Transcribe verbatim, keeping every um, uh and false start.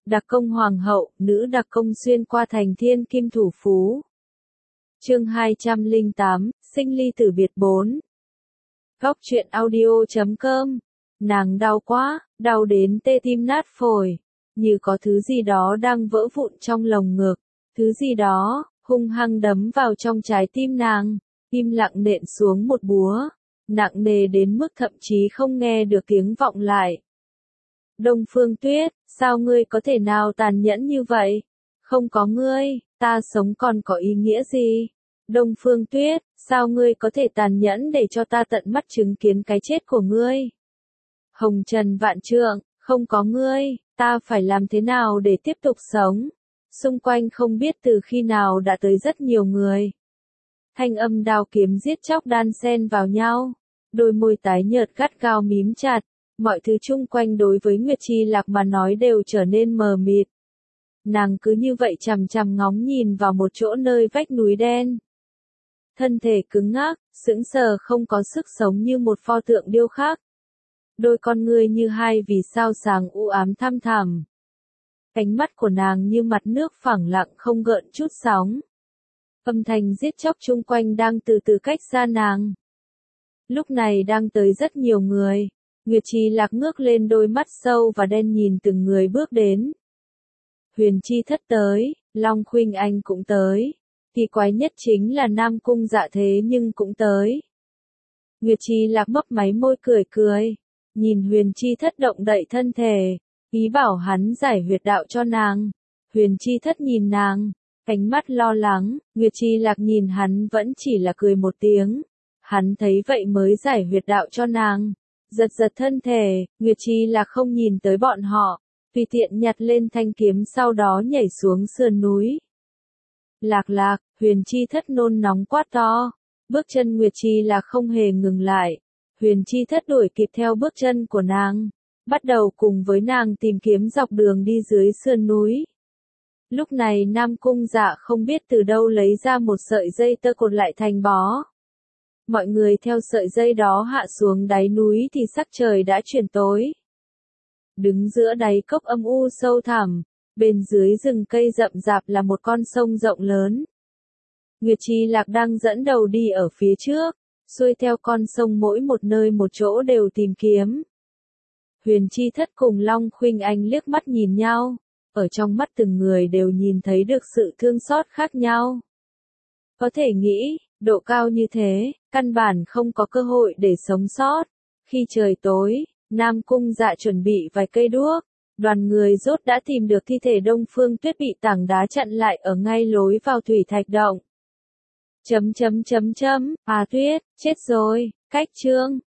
Đặc công hoàng hậu, nữ đặc công xuyên qua thành thiên kim thủ phú. Chương hai trăm lẻ tám, sinh ly tử biệt bốn. Góc truyện audio chấm com. Nàng đau quá, đau đến tê tim nát phổi, như có thứ gì đó đang vỡ vụn trong lồng ngực, thứ gì đó hung hăng đấm vào trong trái tim nàng, im lặng nện xuống một búa, nặng nề đến mức thậm chí không nghe được tiếng vọng lại. Đông Phương Tuyết, sao ngươi có thể nào tàn nhẫn như vậy? Không có ngươi, ta sống còn có ý nghĩa gì? Đông Phương Tuyết, sao ngươi có thể tàn nhẫn để cho ta tận mắt chứng kiến cái chết của ngươi? Hồng Trần Vạn Trượng, không có ngươi, ta phải làm thế nào để tiếp tục sống? Xung quanh không biết từ khi nào đã tới rất nhiều người. Thanh âm đao kiếm giết chóc đan xen vào nhau, đôi môi tái nhợt gắt gao mím chặt, mọi thứ chung quanh đối với Nguyệt Chi Lạc mà nói đều trở nên mờ mịt. Nàng cứ như vậy chằm chằm ngóng nhìn vào một chỗ nơi vách núi đen. Thân thể cứng ngắc, sững sờ không có sức sống như một pho tượng điêu khắc. Đôi con ngươi như hai vì sao sáng u ám thăm thẳm. Ánh mắt của nàng như mặt nước phẳng lặng không gợn chút sóng. Âm thanh giết chóc chung quanh đang từ từ cách xa nàng. Lúc này đang tới rất nhiều người. Nguyệt Chi Lạc ngước lên đôi mắt sâu và đen nhìn từng người bước đến. Huyền Chi Thất tới, Long Khuynh Anh cũng tới. Kỳ quái nhất chính là Nam Cung Dạ thế nhưng cũng tới. Nguyệt Chi Lạc mấp máy môi cười cười. Nhìn Huyền Chi Thất động đậy thân thể, ý bảo hắn giải huyệt đạo cho nàng. Huyền Chi Thất nhìn nàng, ánh mắt lo lắng, Nguyệt Chi Lạc nhìn hắn vẫn chỉ là cười một tiếng. Hắn thấy vậy mới giải huyệt đạo cho nàng. Giật giật thân thể, Nguyệt Chi Lạc không nhìn tới bọn họ, tùy tiện nhặt lên thanh kiếm sau đó nhảy xuống sườn núi. Lạc Lạc, Huyền Chi Thất nôn nóng quát to, bước chân Nguyệt Chi Lạc không hề ngừng lại. Huyền Chi Thất đuổi kịp theo bước chân của nàng, bắt đầu cùng với nàng tìm kiếm dọc đường đi dưới sườn núi. Lúc này Nam Cung Dạ không biết từ đâu lấy ra một sợi dây tơ cột lại thành bó. Mọi người theo sợi dây đó hạ xuống đáy núi thì sắc trời đã chuyển tối. Đứng giữa đáy cốc âm u sâu thẳm, bên dưới rừng cây rậm rạp là một con sông rộng lớn. Nguyệt Chi Lạc đang dẫn đầu đi ở phía trước, xuôi theo con sông mỗi một nơi một chỗ đều tìm kiếm. Huyền Chi Thất cùng Long Khuynh Anh liếc mắt nhìn nhau, ở trong mắt từng người đều nhìn thấy được sự thương xót khác nhau. Có thể nghĩ, độ cao như thế, căn bản không có cơ hội để sống sót. Khi trời tối, Nam Cung Dạ chuẩn bị vài cây đuốc, đoàn người rốt đã tìm được thi thể Đông Phương Tuyết bị tảng đá chặn lại ở ngay lối vào thủy thạch động. Chấm chấm chấm chấm, à Tuyết, chết rồi, cách chương,